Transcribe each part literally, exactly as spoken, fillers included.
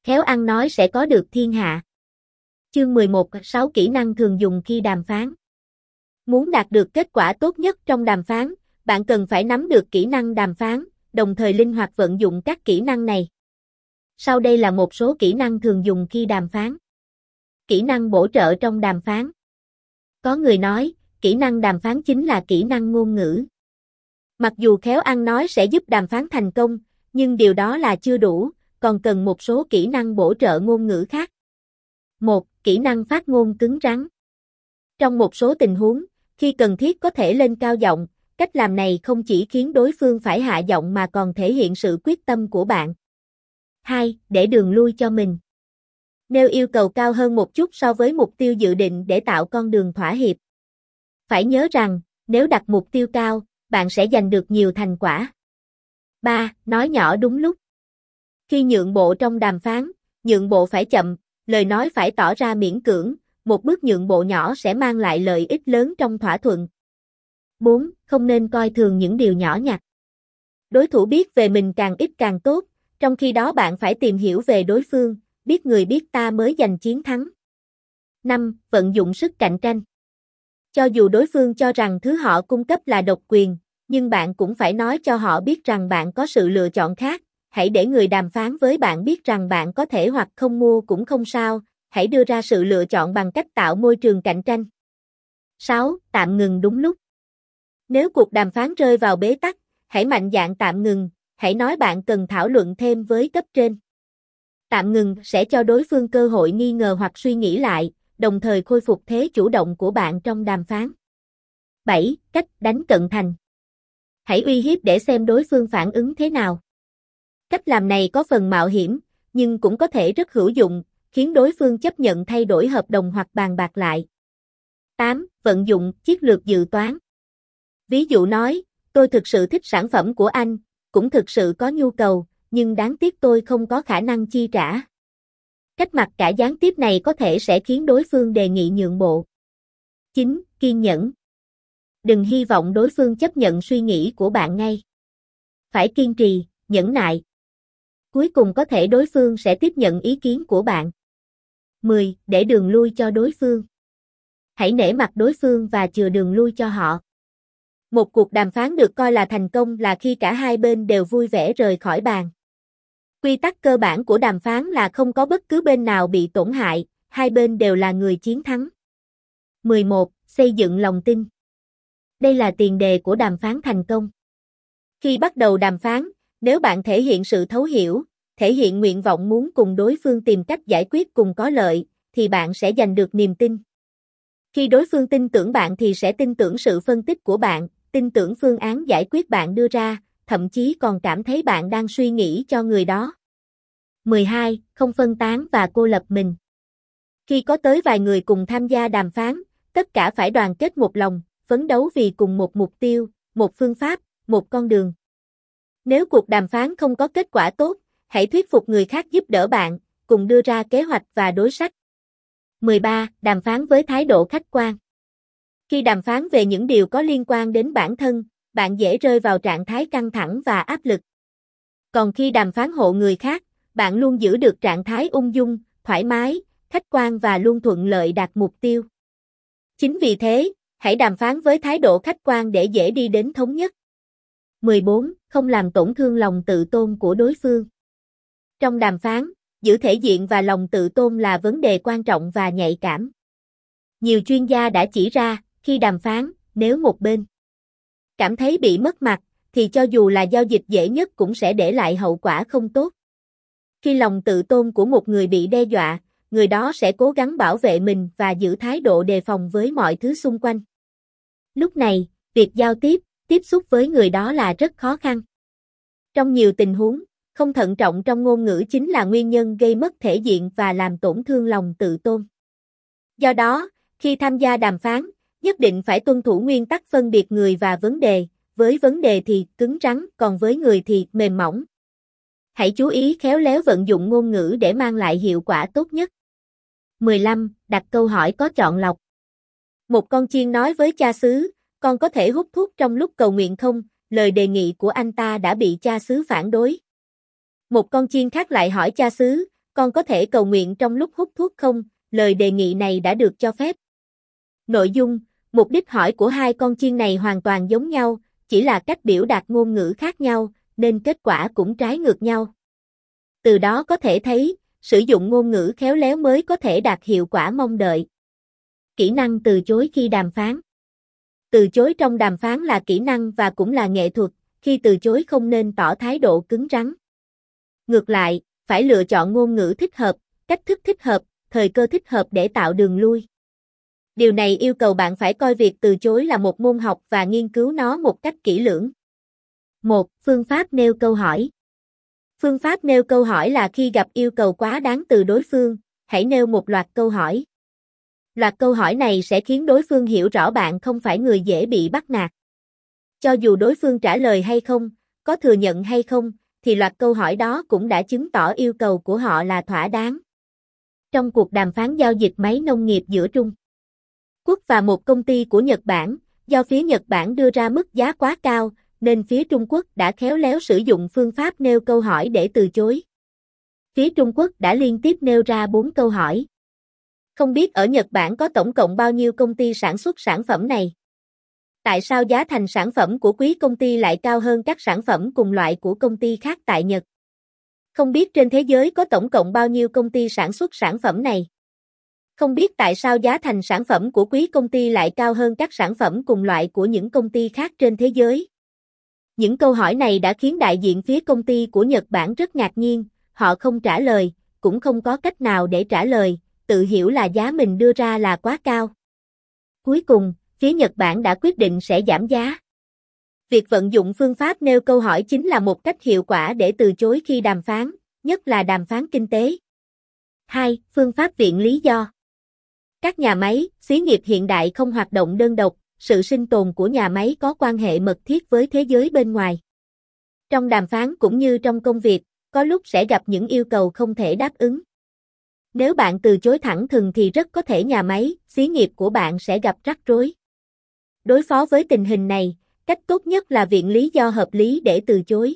khéo ăn nói sẽ có được thiên hạ. Chương mười một, sáu kỹ năng thường dùng khi đàm phán. Muốn đạt được kết quả tốt nhất trong đàm phán, bạn cần phải nắm được kỹ năng đàm phán, đồng thời linh hoạt vận dụng các kỹ năng này. Sau đây là một số kỹ năng thường dùng khi đàm phán. Kỹ năng bổ trợ trong đàm phán. Có người nói, kỹ năng đàm phán chính là kỹ năng ngôn ngữ. Mặc dù khéo ăn nói sẽ giúp đàm phán thành công, nhưng điều đó là chưa đủ, còn cần một số kỹ năng bổ trợ ngôn ngữ khác. một. Kỹ năng phát ngôn cứng rắn. Trong một số tình huống, khi cần thiết có thể lên cao giọng, cách làm này không chỉ khiến đối phương phải hạ giọng mà còn thể hiện sự quyết tâm của bạn. hai. Để đường lui cho mình. Nêu yêu cầu cao hơn một chút so với mục tiêu dự định để tạo con đường thỏa hiệp. Phải nhớ rằng, nếu đặt mục tiêu cao, bạn sẽ giành được nhiều thành quả. ba. Nói nhỏ đúng lúc. Khi nhượng bộ trong đàm phán, nhượng bộ phải chậm, lời nói phải tỏ ra miễn cưỡng, một bước nhượng bộ nhỏ sẽ mang lại lợi ích lớn trong thỏa thuận. bốn. Không nên coi thường những điều nhỏ nhặt. Đối thủ biết về mình càng ít càng tốt, trong khi đó bạn phải tìm hiểu về đối phương, biết người biết ta mới giành chiến thắng. năm. Vận dụng sức cạnh tranh. Cho dù đối phương cho rằng thứ họ cung cấp là độc quyền, nhưng bạn cũng phải nói cho họ biết rằng bạn có sự lựa chọn khác. Hãy để người đàm phán với bạn biết rằng bạn có thể hoặc không mua cũng không sao, hãy đưa ra sự lựa chọn bằng cách tạo môi trường cạnh tranh. sáu. Tạm ngừng đúng lúc. Nếu cuộc đàm phán rơi vào bế tắc, hãy mạnh dạn tạm ngừng, hãy nói bạn cần thảo luận thêm với cấp trên. Tạm ngừng sẽ cho đối phương cơ hội nghi ngờ hoặc suy nghĩ lại, đồng thời khôi phục thế chủ động của bạn trong đàm phán. bảy. Cách đánh cận thành. Hãy uy hiếp để xem đối phương phản ứng thế nào. Cách làm này có phần mạo hiểm, nhưng cũng có thể rất hữu dụng, khiến đối phương chấp nhận thay đổi hợp đồng hoặc bàn bạc lại. tám. Vận dụng chiến lược dự toán. Ví dụ nói, tôi thực sự thích sản phẩm của anh, cũng thực sự có nhu cầu, nhưng đáng tiếc tôi không có khả năng chi trả. Cách mặc cả gián tiếp này có thể sẽ khiến đối phương đề nghị nhượng bộ. chín. Kiên nhẫn. Đừng hy vọng đối phương chấp nhận suy nghĩ của bạn ngay. Phải kiên trì, nhẫn nại. Cuối cùng có thể đối phương sẽ tiếp nhận ý kiến của bạn. mười. Để đường lui cho đối phương. Hãy nể mặt đối phương và chừa đường lui cho họ. Một cuộc đàm phán được coi là thành công là khi cả hai bên đều vui vẻ rời khỏi bàn. Quy tắc cơ bản của đàm phán là không có bất cứ bên nào bị tổn hại, hai bên đều là người chiến thắng. mười một. Xây dựng lòng tin. Đây là tiền đề của đàm phán thành công. Khi bắt đầu đàm phán, nếu bạn thể hiện sự thấu hiểu, thể hiện nguyện vọng muốn cùng đối phương tìm cách giải quyết cùng có lợi, thì bạn sẽ giành được niềm tin. Khi đối phương tin tưởng bạn thì sẽ tin tưởng sự phân tích của bạn, tin tưởng phương án giải quyết bạn đưa ra, thậm chí còn cảm thấy bạn đang suy nghĩ cho người đó. mười hai. Không phân tán và cô lập mình. Khi có tới vài người cùng tham gia đàm phán, tất cả phải đoàn kết một lòng, phấn đấu vì cùng một mục tiêu, một phương pháp, một con đường. Nếu cuộc đàm phán không có kết quả tốt, hãy thuyết phục người khác giúp đỡ bạn, cùng đưa ra kế hoạch và đối sách. mười ba. Đàm phán với thái độ khách quan. Khi đàm phán về những điều có liên quan đến bản thân, bạn dễ rơi vào trạng thái căng thẳng và áp lực. Còn khi đàm phán hộ người khác, bạn luôn giữ được trạng thái ung dung, thoải mái, khách quan và luôn thuận lợi đạt mục tiêu. Chính vì thế, hãy đàm phán với thái độ khách quan để dễ đi đến thống nhất. mười bốn. Không làm tổn thương lòng tự tôn của đối phương. Trong đàm phán, giữ thể diện và lòng tự tôn là vấn đề quan trọng và nhạy cảm. Nhiều chuyên gia đã chỉ ra, khi đàm phán, nếu một bên cảm thấy bị mất mặt, thì cho dù là giao dịch dễ nhất cũng sẽ để lại hậu quả không tốt. Khi lòng tự tôn của một người bị đe dọa, người đó sẽ cố gắng bảo vệ mình và giữ thái độ đề phòng với mọi thứ xung quanh. Lúc này, việc giao tiếp, tiếp xúc với người đó là rất khó khăn. Trong nhiều tình huống, không thận trọng trong ngôn ngữ chính là nguyên nhân gây mất thể diện và làm tổn thương lòng tự tôn. Do đó, khi tham gia đàm phán, nhất định phải tuân thủ nguyên tắc phân biệt người và vấn đề, với vấn đề thì cứng rắn, còn với người thì mềm mỏng. Hãy chú ý khéo léo vận dụng ngôn ngữ để mang lại hiệu quả tốt nhất. mười lăm. Đặt câu hỏi có chọn lọc. Một con chiên nói với cha xứ, con có thể hút thuốc trong lúc cầu nguyện không? Lời đề nghị của anh ta đã bị cha xứ phản đối. Một con chiên khác lại hỏi cha xứ, con có thể cầu nguyện trong lúc hút thuốc không? Lời đề nghị này đã được cho phép. Nội dung, mục đích hỏi của hai con chiên này hoàn toàn giống nhau, chỉ là cách biểu đạt ngôn ngữ khác nhau, nên kết quả cũng trái ngược nhau. Từ đó có thể thấy, sử dụng ngôn ngữ khéo léo mới có thể đạt hiệu quả mong đợi. Kỹ năng từ chối khi đàm phán. Từ chối trong đàm phán là kỹ năng và cũng là nghệ thuật, khi từ chối không nên tỏ thái độ cứng rắn. Ngược lại, phải lựa chọn ngôn ngữ thích hợp, cách thức thích hợp, thời cơ thích hợp để tạo đường lui. Điều này yêu cầu bạn phải coi việc từ chối là một môn học và nghiên cứu nó một cách kỹ lưỡng. một. Phương pháp nêu câu hỏi. Phương pháp nêu câu hỏi là khi gặp yêu cầu quá đáng từ đối phương, hãy nêu một loạt câu hỏi. Loạt câu hỏi này sẽ khiến đối phương hiểu rõ bạn không phải người dễ bị bắt nạt. Cho dù đối phương trả lời hay không, có thừa nhận hay không, thì loạt câu hỏi đó cũng đã chứng tỏ yêu cầu của họ là thỏa đáng. Trong cuộc đàm phán giao dịch máy nông nghiệp giữa Trung Quốc và một công ty của Nhật Bản, do phía Nhật Bản đưa ra mức giá quá cao, nên phía Trung Quốc đã khéo léo sử dụng phương pháp nêu câu hỏi để từ chối. Phía Trung Quốc đã liên tiếp nêu ra bốn câu hỏi. Không biết ở Nhật Bản có tổng cộng bao nhiêu công ty sản xuất sản phẩm này? Tại sao giá thành sản phẩm của quý công ty lại cao hơn các sản phẩm cùng loại của công ty khác tại Nhật? Không biết trên thế giới có tổng cộng bao nhiêu công ty sản xuất sản phẩm này? Không biết tại sao giá thành sản phẩm của quý công ty lại cao hơn các sản phẩm cùng loại của những công ty khác trên thế giới? Những câu hỏi này đã khiến đại diện phía công ty của Nhật Bản rất ngạc nhiên, họ không trả lời, cũng không có cách nào để trả lời, tự hiểu là giá mình đưa ra là quá cao. Cuối cùng, phía Nhật Bản đã quyết định sẽ giảm giá. Việc vận dụng phương pháp nêu câu hỏi chính là một cách hiệu quả để từ chối khi đàm phán, nhất là đàm phán kinh tế. hai. Phương pháp viện lý do. Các nhà máy, xí nghiệp hiện đại không hoạt động đơn độc, sự sinh tồn của nhà máy có quan hệ mật thiết với thế giới bên ngoài. Trong đàm phán cũng như trong công việc, có lúc sẽ gặp những yêu cầu không thể đáp ứng. Nếu bạn từ chối thẳng thừng thì rất có thể nhà máy, xí nghiệp của bạn sẽ gặp rắc rối. Đối phó với tình hình này, cách tốt nhất là viện lý do hợp lý để từ chối.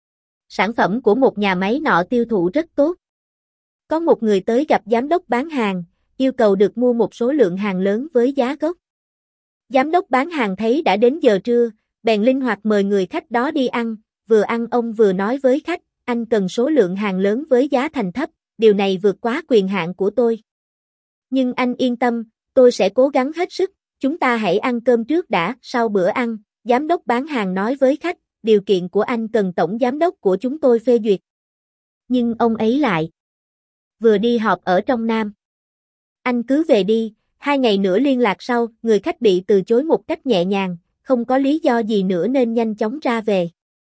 Sản phẩm của một nhà máy nọ tiêu thụ rất tốt. Có một người tới gặp giám đốc bán hàng, yêu cầu được mua một số lượng hàng lớn với giá gốc. Giám đốc bán hàng thấy đã đến giờ trưa, bèn linh hoạt mời người khách đó đi ăn, vừa ăn ông vừa nói với khách, anh cần số lượng hàng lớn với giá thành thấp, điều này vượt quá quyền hạn của tôi. Nhưng anh yên tâm, tôi sẽ cố gắng hết sức, chúng ta hãy ăn cơm trước đã, sau bữa ăn, giám đốc bán hàng nói với khách, điều kiện của anh cần tổng giám đốc của chúng tôi phê duyệt. Nhưng ông ấy lại vừa đi họp ở trong Nam. Anh cứ về đi, hai ngày nữa liên lạc sau, người khách bị từ chối một cách nhẹ nhàng, không có lý do gì nữa nên nhanh chóng ra về.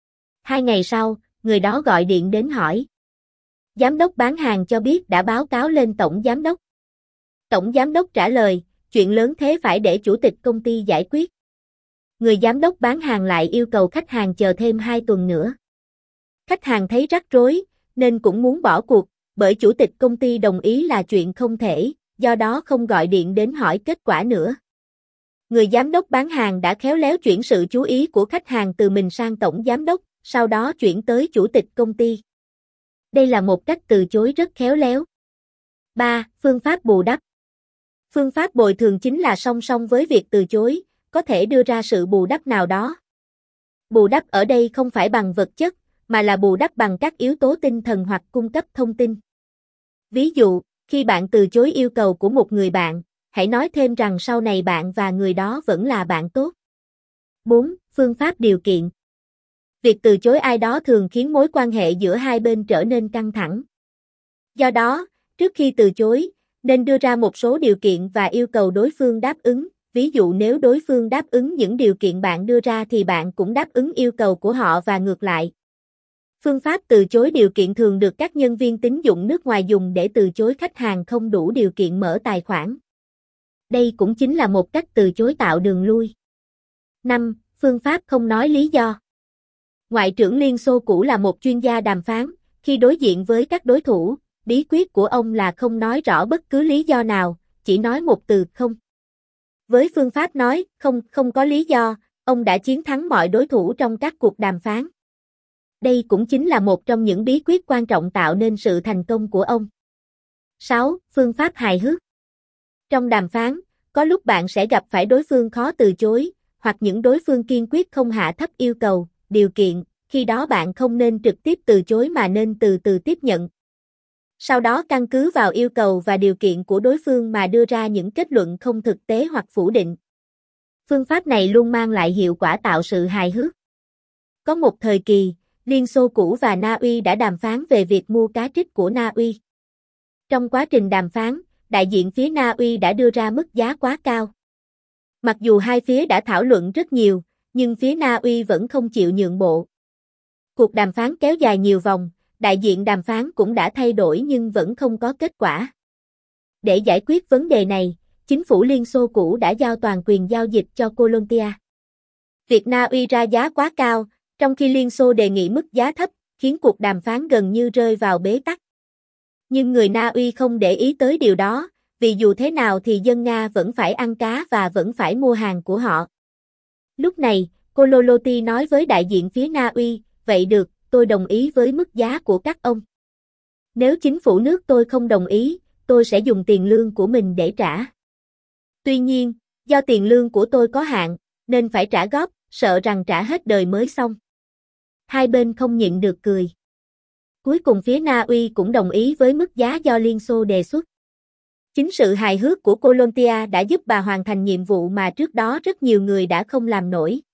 Hai ngày sau, người đó gọi điện đến hỏi. Giám đốc bán hàng cho biết đã báo cáo lên tổng giám đốc. Tổng giám đốc trả lời, chuyện lớn thế phải để chủ tịch công ty giải quyết. Người giám đốc bán hàng lại yêu cầu khách hàng chờ thêm hai tuần nữa. Khách hàng thấy rắc rối, nên cũng muốn bỏ cuộc, bởi chủ tịch công ty đồng ý là chuyện không thể, do đó không gọi điện đến hỏi kết quả nữa. Người giám đốc bán hàng đã khéo léo chuyển sự chú ý của khách hàng từ mình sang tổng giám đốc, sau đó chuyển tới chủ tịch công ty. Đây là một cách từ chối rất khéo léo. ba. Phương pháp bù đắp. Phương pháp bồi thường chính là song song với việc từ chối, có thể đưa ra sự bù đắp nào đó. Bù đắp ở đây không phải bằng vật chất, mà là bù đắp bằng các yếu tố tinh thần hoặc cung cấp thông tin. Ví dụ, khi bạn từ chối yêu cầu của một người bạn, hãy nói thêm rằng sau này bạn và người đó vẫn là bạn tốt. bốn. Phương pháp điều kiện. Việc từ chối ai đó thường khiến mối quan hệ giữa hai bên trở nên căng thẳng. Do đó, trước khi từ chối, nên đưa ra một số điều kiện và yêu cầu đối phương đáp ứng. Ví dụ nếu đối phương đáp ứng những điều kiện bạn đưa ra thì bạn cũng đáp ứng yêu cầu của họ và ngược lại. Phương pháp từ chối điều kiện thường được các nhân viên tín dụng nước ngoài dùng để từ chối khách hàng không đủ điều kiện mở tài khoản. Đây cũng chính là một cách từ chối tạo đường lui. năm. Phương pháp không nói lý do. Ngoại trưởng Liên Xô cũ là một chuyên gia đàm phán, khi đối diện với các đối thủ, bí quyết của ông là không nói rõ bất cứ lý do nào, chỉ nói một từ không. Với phương pháp nói không không có lý do, ông đã chiến thắng mọi đối thủ trong các cuộc đàm phán. Đây cũng chính là một trong những bí quyết quan trọng tạo nên sự thành công của ông. sáu. Phương pháp hài hước. Trong đàm phán, có lúc bạn sẽ gặp phải đối phương khó từ chối, hoặc những đối phương kiên quyết không hạ thấp yêu cầu, điều kiện, khi đó bạn không nên trực tiếp từ chối mà nên từ từ tiếp nhận. Sau đó căn cứ vào yêu cầu và điều kiện của đối phương mà đưa ra những kết luận không thực tế hoặc phủ định. Phương pháp này luôn mang lại hiệu quả tạo sự hài hước. Có một thời kỳ, Liên Xô cũ và Na Uy đã đàm phán về việc mua cá trích của Na Uy. Trong quá trình đàm phán, đại diện phía Na Uy đã đưa ra mức giá quá cao. Mặc dù hai phía đã thảo luận rất nhiều, nhưng phía Na Uy vẫn không chịu nhượng bộ. Cuộc đàm phán kéo dài nhiều vòng, đại diện đàm phán cũng đã thay đổi nhưng vẫn không có kết quả. Để giải quyết vấn đề này, chính phủ Liên Xô cũ đã giao toàn quyền giao dịch cho Colombia. Việc Na Uy ra giá quá cao, trong khi Liên Xô đề nghị mức giá thấp, khiến cuộc đàm phán gần như rơi vào bế tắc. Nhưng người Na Uy không để ý tới điều đó, vì dù thế nào thì dân Nga vẫn phải ăn cá và vẫn phải mua hàng của họ. Lúc này, Kololoti nói với đại diện phía Na Uy, vậy được, tôi đồng ý với mức giá của các ông. Nếu chính phủ nước tôi không đồng ý, tôi sẽ dùng tiền lương của mình để trả. Tuy nhiên, do tiền lương của tôi có hạn, nên phải trả góp, sợ rằng trả hết đời mới xong. Hai bên không nhịn được cười. Cuối cùng phía Na Uy cũng đồng ý với mức giá do Liên Xô đề xuất. Chính sự hài hước của Colombia đã giúp bà hoàn thành nhiệm vụ mà trước đó rất nhiều người đã không làm nổi.